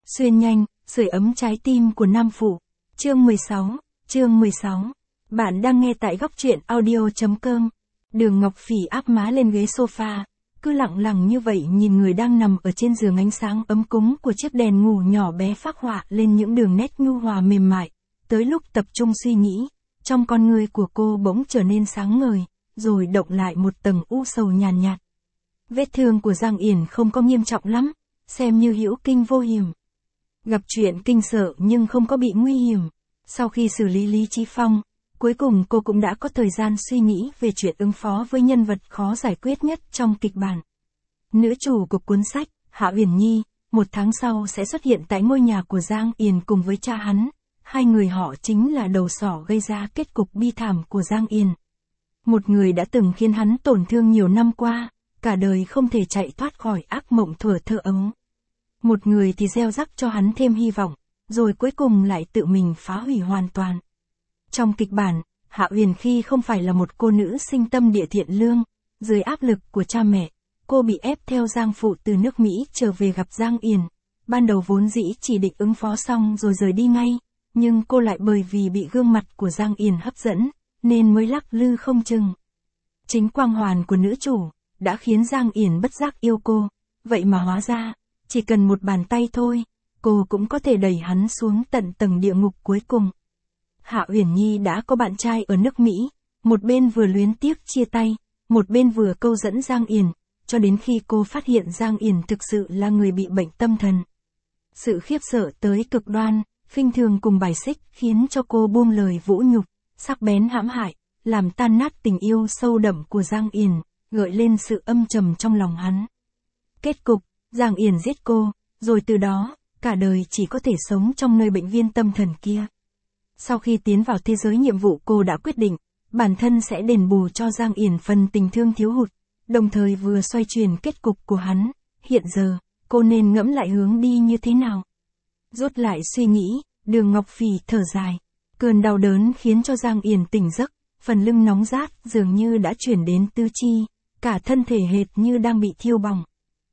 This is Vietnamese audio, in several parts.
Xuyên nhanh, sưởi ấm trái tim của nam phụ. Chương 16. Bạn đang nghe tại góc truyện audio.com. Đường Ngọc Phỉ áp má lên ghế sofa, cứ lặng lặng như vậy nhìn người đang nằm ở trên giường, ánh sáng ấm cúng của chiếc đèn ngủ nhỏ bé phác họa lên những đường nét nhu hòa mềm mại. Tới lúc tập trung suy nghĩ, trong con người của cô bỗng trở nên sáng ngời, rồi động lại một tầng u sầu nhàn nhạt. Vết thương của Giang Yển không có nghiêm trọng lắm, xem như hữu kinh vô hiểm. Gặp chuyện kinh sợ nhưng không có bị nguy hiểm. Sau khi xử lý Lý Chí Phong, cuối cùng cô cũng đã có thời gian suy nghĩ về chuyện ứng phó với nhân vật khó giải quyết nhất trong kịch bản. Nữ chủ của cuốn sách, Hạ Uyển Nhi, 1 tháng sau sẽ xuất hiện tại ngôi nhà của Giang Yển cùng với cha hắn. Hai người họ chính là đầu sỏ gây ra kết cục bi thảm của Giang Yển. Một người đã từng khiến hắn tổn thương nhiều năm qua, cả đời không thể chạy thoát khỏi ác mộng thuở thơ ấu. Một người thì gieo rắc cho hắn thêm hy vọng, rồi cuối cùng lại tự mình phá hủy hoàn toàn. Trong kịch bản, Hạ Uyển Nhi không phải là một cô nữ sinh tâm địa thiện lương, dưới áp lực của cha mẹ, cô bị ép theo Giang phụ từ nước Mỹ trở về gặp Giang Yển. Ban đầu vốn dĩ chỉ định ứng phó xong rồi rời đi ngay, nhưng cô lại bởi vì bị gương mặt của Giang Yển hấp dẫn, nên mới lắc lư không chừng. Chính quang hoàn của nữ chủ đã khiến Giang Yển bất giác yêu cô, vậy mà hóa ra, chỉ cần một bàn tay thôi, cô cũng có thể đẩy hắn xuống tận tầng địa ngục cuối cùng. Hạ Uyển Nhi đã có bạn trai ở nước Mỹ, một bên vừa luyến tiếc chia tay, một bên vừa câu dẫn Giang Yển, cho đến khi cô phát hiện Giang Yển thực sự là người bị bệnh tâm thần. Sự khiếp sợ tới cực đoan, khinh thường cùng bài xích khiến cho cô buông lời vũ nhục, sắc bén hãm hại, làm tan nát tình yêu sâu đậm của Giang Yển, gợi lên sự âm trầm trong lòng hắn. Kết cục, Giang Yển giết cô, rồi từ đó, cả đời chỉ có thể sống trong nơi bệnh viện tâm thần kia. Sau khi tiến vào thế giới nhiệm vụ, cô đã quyết định, bản thân sẽ đền bù cho Giang Yển phần tình thương thiếu hụt, đồng thời vừa xoay chuyển kết cục của hắn. Hiện giờ, cô nên ngẫm lại hướng đi như thế nào. Rút lại suy nghĩ, Đường Ngọc Phỉ thở dài. Cơn đau đớn khiến cho Giang Yển tỉnh giấc, phần lưng nóng rát dường như đã chuyển đến tứ chi, cả thân thể hệt như đang bị thiêu bỏng.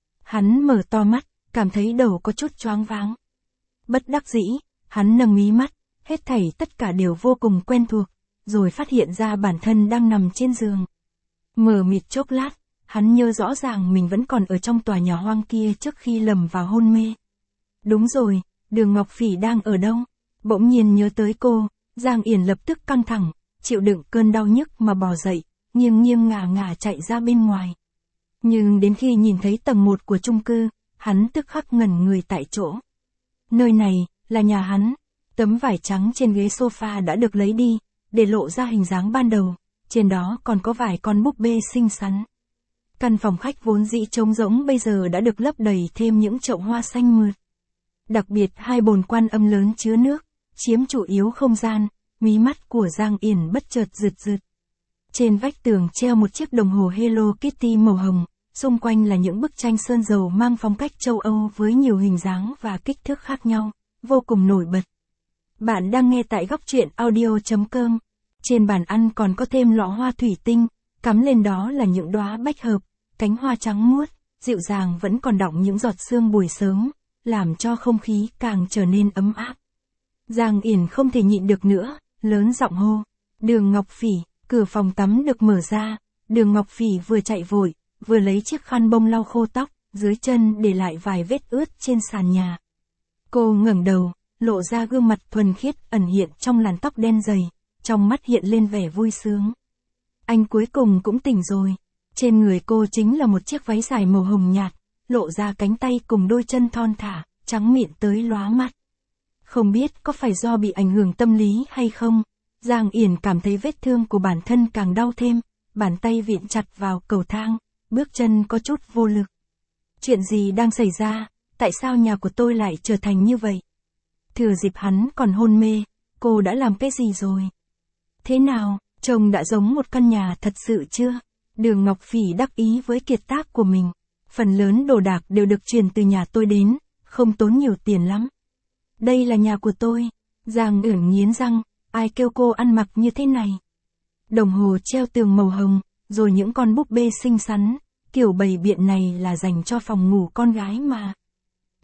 Hắn mở to mắt, cảm thấy đầu có chút choáng váng. Bất đắc dĩ, hắn nâng mí mắt, hết thảy tất cả đều vô cùng quen thuộc, rồi phát hiện ra bản thân đang nằm trên giường. Mờ mịt chốc lát, hắn nhớ rõ ràng mình vẫn còn ở trong tòa nhà hoang kia trước khi lầm vào hôn mê. Đúng rồi, Đường Ngọc Phỉ đang ở đâu? Bỗng nhiên nhớ tới cô, Giang Yển lập tức căng thẳng, chịu đựng cơn đau nhức mà bò dậy, nghiêng nghiêng ngả ngả chạy ra bên ngoài. Nhưng đến khi nhìn thấy tầng 1 của chung cư, hắn tức khắc ngẩn người tại chỗ. Nơi này, là nhà hắn. Tấm vải trắng trên ghế sofa đã được lấy đi, để lộ ra hình dáng ban đầu, trên đó còn có vài con búp bê xinh xắn. Căn phòng khách vốn dĩ trống rỗng bây giờ đã được lấp đầy thêm những chậu hoa xanh mượt. Đặc biệt 2 bồn Quan Âm lớn chứa nước, chiếm chủ yếu không gian, mí mắt của Giang Yển bất chợt rực rực. Trên vách tường treo một chiếc đồng hồ Hello Kitty màu hồng, xung quanh là những bức tranh sơn dầu mang phong cách châu Âu với nhiều hình dáng và kích thước khác nhau, vô cùng nổi bật. Bạn đang nghe tại góc truyện audio.com. Trên bàn ăn còn có thêm lọ hoa thủy tinh, cắm lên đó là những đóa bách hợp, cánh hoa trắng muốt, dịu dàng vẫn còn đọng những giọt sương buổi sớm, làm cho không khí càng trở nên ấm áp. Giang Yển không thể nhịn được nữa, lớn giọng hô. Đường Ngọc Phỉ, cửa phòng tắm được mở ra, Đường Ngọc Phỉ vừa chạy vội, vừa lấy chiếc khăn bông lau khô tóc, dưới chân để lại vài vết ướt trên sàn nhà. Cô ngẩng đầu, lộ ra gương mặt thuần khiết ẩn hiện trong làn tóc đen dày, trong mắt hiện lên vẻ vui sướng. Anh cuối cùng cũng tỉnh rồi. Trên người cô chính là một chiếc váy dài màu hồng nhạt, lộ ra cánh tay cùng đôi chân thon thả, trắng mịn tới lóa mắt. Không biết có phải do bị ảnh hưởng tâm lý hay không, Giang Yển cảm thấy vết thương của bản thân càng đau thêm, bàn tay vịn chặt vào cầu thang, bước chân có chút vô lực. Chuyện gì đang xảy ra, tại sao nhà của tôi lại trở thành như vậy? Thừa dịp hắn còn hôn mê, cô đã làm cái gì rồi? Thế nào, trông đã giống một căn nhà thật sự chưa? Đường Ngọc Phỉ đắc ý với kiệt tác của mình. Phần lớn đồ đạc đều được chuyển từ nhà tôi đến, không tốn nhiều tiền lắm. Đây là nhà của tôi. Giang Yển nghiến răng, ai kêu cô ăn mặc như thế này? Đồng hồ treo tường màu hồng, rồi những con búp bê xinh xắn, kiểu bày biện này là dành cho phòng ngủ con gái mà.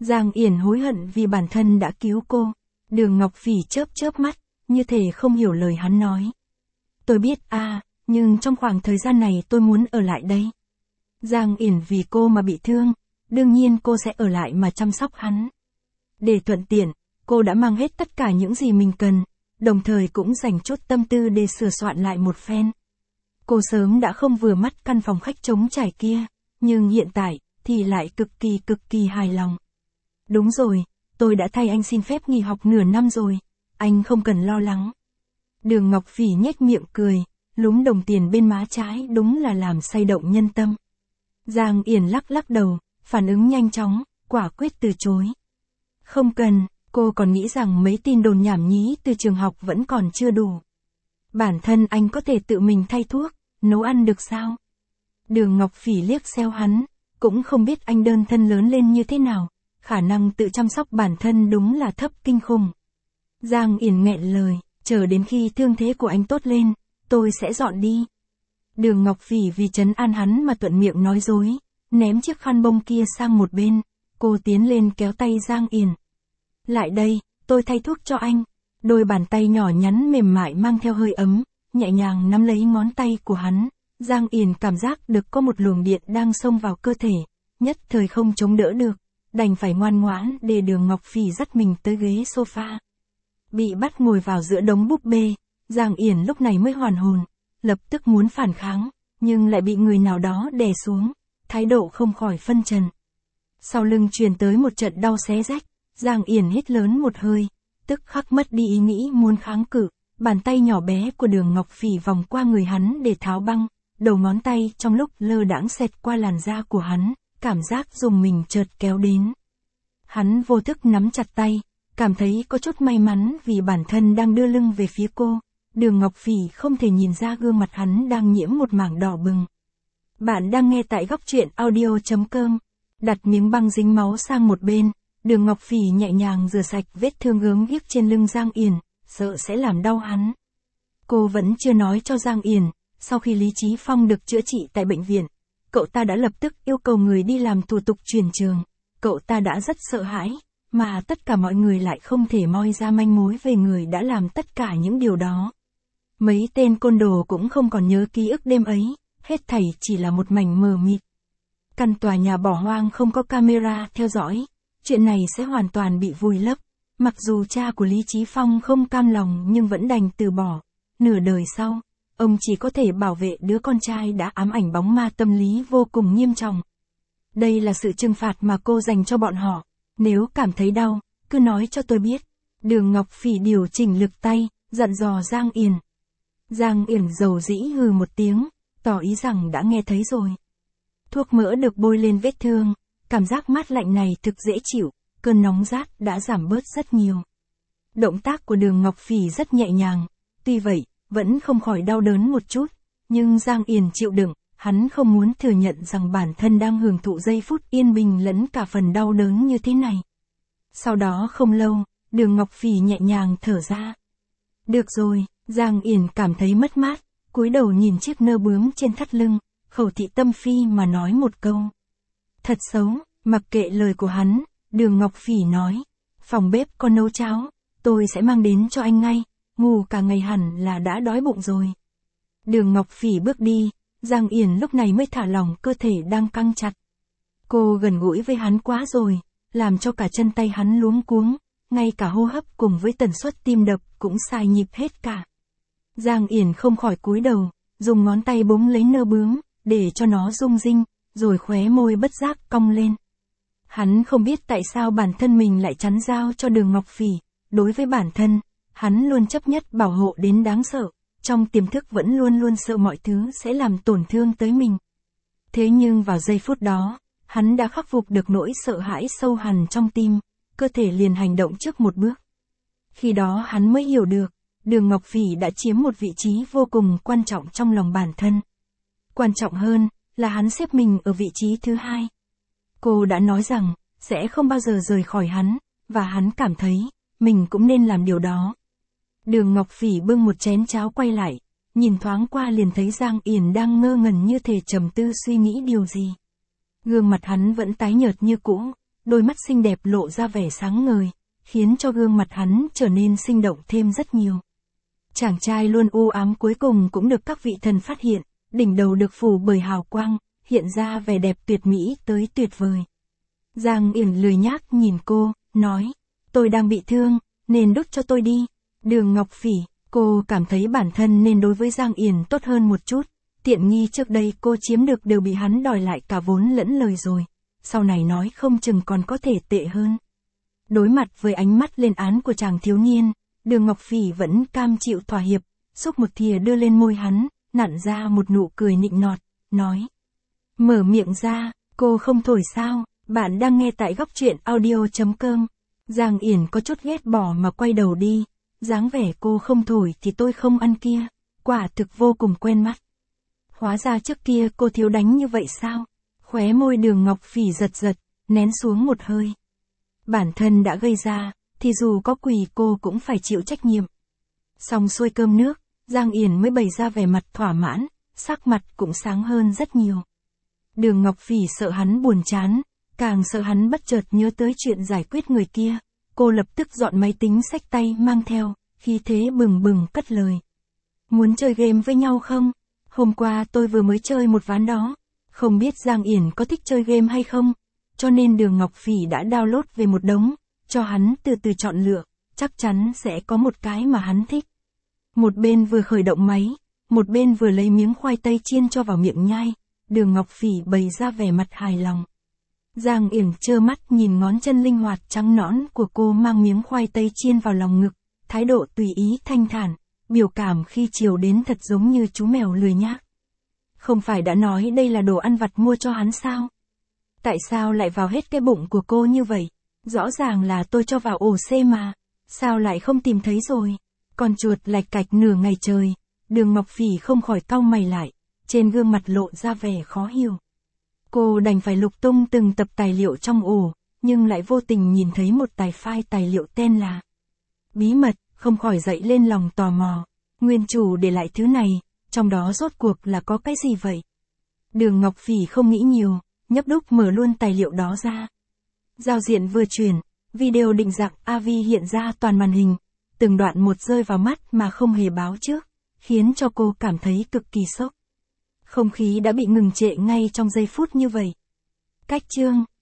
Giang Yển hối hận vì bản thân đã cứu cô. Đường Ngọc Phỉ chớp chớp mắt, như thể không hiểu lời hắn nói. Tôi biết nhưng trong khoảng thời gian này tôi muốn ở lại đây. Giang Yển vì cô mà bị thương, đương nhiên cô sẽ ở lại mà chăm sóc hắn. Để thuận tiện, cô đã mang hết tất cả những gì mình cần, đồng thời cũng dành chút tâm tư để sửa soạn lại một phen. Cô sớm đã không vừa mắt căn phòng khách trống trải kia, nhưng hiện tại thì lại cực kỳ hài lòng. Đúng rồi, tôi đã thay anh xin phép nghỉ học nửa năm rồi, anh không cần lo lắng. Đường Ngọc Phỉ nhếch miệng cười, lúm đồng tiền bên má trái đúng là làm say động nhân tâm. Giang Yển lắc đầu, phản ứng nhanh chóng, quả quyết từ chối. Không cần, cô còn nghĩ rằng mấy tin đồn nhảm nhí từ trường học vẫn còn chưa đủ. Bản thân anh có thể tự mình thay thuốc, nấu ăn được sao? Đường Ngọc Phỉ liếc xéo hắn, cũng không biết anh đơn thân lớn lên như thế nào, khả năng tự chăm sóc bản thân đúng là thấp kinh khủng. Giang Yển nghẹn lời, chờ đến khi thương thế của anh tốt lên, tôi sẽ dọn đi. Đường Ngọc Phỉ vì trấn an hắn mà thuận miệng nói dối, ném chiếc khăn bông kia sang một bên, cô tiến lên kéo tay Giang Yển. Lại đây, tôi thay thuốc cho anh. Đôi bàn tay nhỏ nhắn mềm mại mang theo hơi ấm, nhẹ nhàng nắm lấy ngón tay của hắn. Giang Yển cảm giác được có một luồng điện đang xông vào cơ thể, nhất thời không chống đỡ được, đành phải ngoan ngoãn để Đường Ngọc Phỉ dắt mình tới ghế sofa. Bị bắt ngồi vào giữa đống búp bê, Giang Yển lúc này mới hoàn hồn, lập tức muốn phản kháng, nhưng lại bị người nào đó đè xuống, thái độ không khỏi phân trần. Sau lưng truyền tới một trận đau xé rách, Giang Yển hít lớn một hơi, tức khắc mất đi ý nghĩ muốn kháng cự, bàn tay nhỏ bé của Đường Ngọc Phỉ vòng qua người hắn để tháo băng, đầu ngón tay trong lúc lơ đãng xẹt qua làn da của hắn, cảm giác dùng mình chợt kéo đến. Hắn vô thức nắm chặt tay, cảm thấy có chút may mắn vì bản thân đang đưa lưng về phía cô. Đường Ngọc Phỉ không thể nhìn ra gương mặt hắn đang nhiễm một mảng đỏ bừng. Bạn đang nghe tại góc truyện audio.com. Đặt miếng băng dính máu sang một bên, Đường Ngọc Phỉ nhẹ nhàng rửa sạch vết thương gớm ghiếc trên lưng Giang Yển, sợ sẽ làm đau hắn. Cô vẫn chưa nói cho Giang Yển, sau khi Lý Chí Phong được chữa trị tại bệnh viện, cậu ta đã lập tức yêu cầu người đi làm thủ tục chuyển trường. Cậu ta đã rất sợ hãi, mà tất cả mọi người lại không thể moi ra manh mối về người đã làm tất cả những điều đó. Mấy tên côn đồ cũng không còn nhớ ký ức đêm ấy, hết thảy chỉ là một mảnh mờ mịt. Căn tòa nhà bỏ hoang không có camera theo dõi, chuyện này sẽ hoàn toàn bị vùi lấp. Mặc dù cha của Lý Chí Phong không cam lòng nhưng vẫn đành từ bỏ. Nửa đời sau, ông chỉ có thể bảo vệ đứa con trai đã ám ảnh bóng ma tâm lý vô cùng nghiêm trọng. Đây là sự trừng phạt mà cô dành cho bọn họ. Nếu cảm thấy đau, cứ nói cho tôi biết. Đường Ngọc Phỉ điều chỉnh lực tay, dặn dò Giang Yển. Giang Yển dầu dĩ hừ một tiếng, tỏ ý rằng đã nghe thấy rồi. Thuốc mỡ được bôi lên vết thương, cảm giác mát lạnh này thực dễ chịu, cơn nóng rát đã giảm bớt rất nhiều. Động tác của Đường Ngọc Phỉ rất nhẹ nhàng, tuy vậy, vẫn không khỏi đau đớn một chút, nhưng Giang Yển chịu đựng, hắn không muốn thừa nhận rằng bản thân đang hưởng thụ giây phút yên bình lẫn cả phần đau đớn như thế này. Sau đó không lâu, Đường Ngọc Phỉ nhẹ nhàng thở ra. Được rồi, Giang Yển cảm thấy mất mát, cúi đầu nhìn chiếc nơ bướm trên thắt lưng, khẩu thị tâm phi mà nói một câu. Thật xấu, mặc kệ lời của hắn, Đường Ngọc Phỉ nói, phòng bếp có nấu cháo, tôi sẽ mang đến cho anh ngay, ngủ cả ngày hẳn là đã đói bụng rồi. Đường Ngọc Phỉ bước đi, Giang Yển lúc này mới thả lỏng cơ thể đang căng chặt. Cô gần gũi với hắn quá rồi, làm cho cả chân tay hắn luống cuống, ngay cả hô hấp cùng với tần suất tim đập cũng sai nhịp hết cả. Giang Yển không khỏi cúi đầu, dùng ngón tay búng lấy nơ bướm, để cho nó rung rinh, rồi khóe môi bất giác cong lên. Hắn không biết tại sao bản thân mình lại chắn giao cho Đường Ngọc Phỉ, đối với bản thân, hắn luôn chấp nhất bảo hộ đến đáng sợ, trong tiềm thức vẫn luôn luôn sợ mọi thứ sẽ làm tổn thương tới mình. Thế nhưng vào giây phút đó, hắn đã khắc phục được nỗi sợ hãi sâu hằn trong tim, cơ thể liền hành động trước một bước. Khi đó hắn mới hiểu được, Đường Ngọc Phỉ đã chiếm một vị trí vô cùng quan trọng trong lòng bản thân. Quan trọng hơn, là hắn xếp mình ở vị trí thứ hai. Cô đã nói rằng, sẽ không bao giờ rời khỏi hắn, và hắn cảm thấy, mình cũng nên làm điều đó. Đường Ngọc Phỉ bưng một chén cháo quay lại, nhìn thoáng qua liền thấy Giang Yển đang ngơ ngẩn như thể trầm tư suy nghĩ điều gì. Gương mặt hắn vẫn tái nhợt như cũ, đôi mắt xinh đẹp lộ ra vẻ sáng ngời, khiến cho gương mặt hắn trở nên sinh động thêm rất nhiều. Chàng trai luôn u ám cuối cùng cũng được các vị thần phát hiện, đỉnh đầu được phủ bởi hào quang, hiện ra vẻ đẹp tuyệt mỹ tới tuyệt vời. Giang Yển lười nhác nhìn cô, nói, tôi đang bị thương, nên đút cho tôi đi. Đường Ngọc Phỉ, cô cảm thấy bản thân nên đối với Giang Yển tốt hơn một chút, tiện nghi trước đây cô chiếm được đều bị hắn đòi lại cả vốn lẫn lời rồi, sau này nói không chừng còn có thể tệ hơn. Đối mặt với ánh mắt lên án của chàng thiếu niên, Đường Ngọc Phỉ vẫn cam chịu thỏa hiệp, xúc một thìa đưa lên môi hắn, nặn ra một nụ cười nịnh nọt, nói. Mở miệng ra, cô không thổi sao, bạn đang nghe tại góc truyện audio.com. Giang Yển có chút ghét bỏ mà quay đầu đi, dáng vẻ cô không thổi thì tôi không ăn kia, quả thực vô cùng quen mắt. Hóa ra trước kia cô thiếu đánh như vậy sao? Khóe môi Đường Ngọc Phỉ giật giật, nén xuống một hơi. Bản thân đã gây ra, thì dù có quỳ cô cũng phải chịu trách nhiệm. Xong xuôi cơm nước, Giang Yển mới bày ra vẻ mặt thỏa mãn, sắc mặt cũng sáng hơn rất nhiều. Đường Ngọc Phỉ sợ hắn buồn chán, càng sợ hắn bất chợt nhớ tới chuyện giải quyết người kia. Cô lập tức dọn máy tính xách tay mang theo, khí thế bừng bừng cất lời. Muốn chơi game với nhau không? Hôm qua tôi vừa mới chơi một ván đó. Không biết Giang Yển có thích chơi game hay không? Cho nên Đường Ngọc Phỉ đã download về một đống, cho hắn từ từ chọn lựa, chắc chắn sẽ có một cái mà hắn thích. Một bên vừa khởi động máy, một bên vừa lấy miếng khoai tây chiên cho vào miệng nhai, Đường Ngọc Phỉ bày ra vẻ mặt hài lòng. Giang Yển trơ mắt nhìn ngón chân linh hoạt trắng nõn của cô mang miếng khoai tây chiên vào lòng ngực, thái độ tùy ý thanh thản, biểu cảm khi chiều đến thật giống như chú mèo lười nhác. Không phải đã nói đây là đồ ăn vặt mua cho hắn sao? Tại sao lại vào hết cái bụng của cô như vậy? Rõ ràng là tôi cho vào ổ C mà, sao lại không tìm thấy rồi? Còn chuột lạch cạch nửa ngày trời, Đường Ngọc Phỉ không khỏi cau mày lại, trên gương mặt lộ ra vẻ khó hiểu. Cô đành phải lục tung từng tập tài liệu trong ổ, nhưng lại vô tình nhìn thấy một tài file tài liệu tên là bí mật, không khỏi dậy lên lòng tò mò. Nguyên chủ để lại thứ này, trong đó rốt cuộc là có cái gì vậy? Đường Ngọc Phỉ không nghĩ nhiều, nhấp đúc mở luôn tài liệu đó ra. Giao diện vừa chuyển, video định dạng AV hiện ra toàn màn hình, từng đoạn một rơi vào mắt mà không hề báo trước, khiến cho cô cảm thấy cực kỳ sốc. Không khí đã bị ngừng trệ ngay trong giây phút như vậy. Cách chương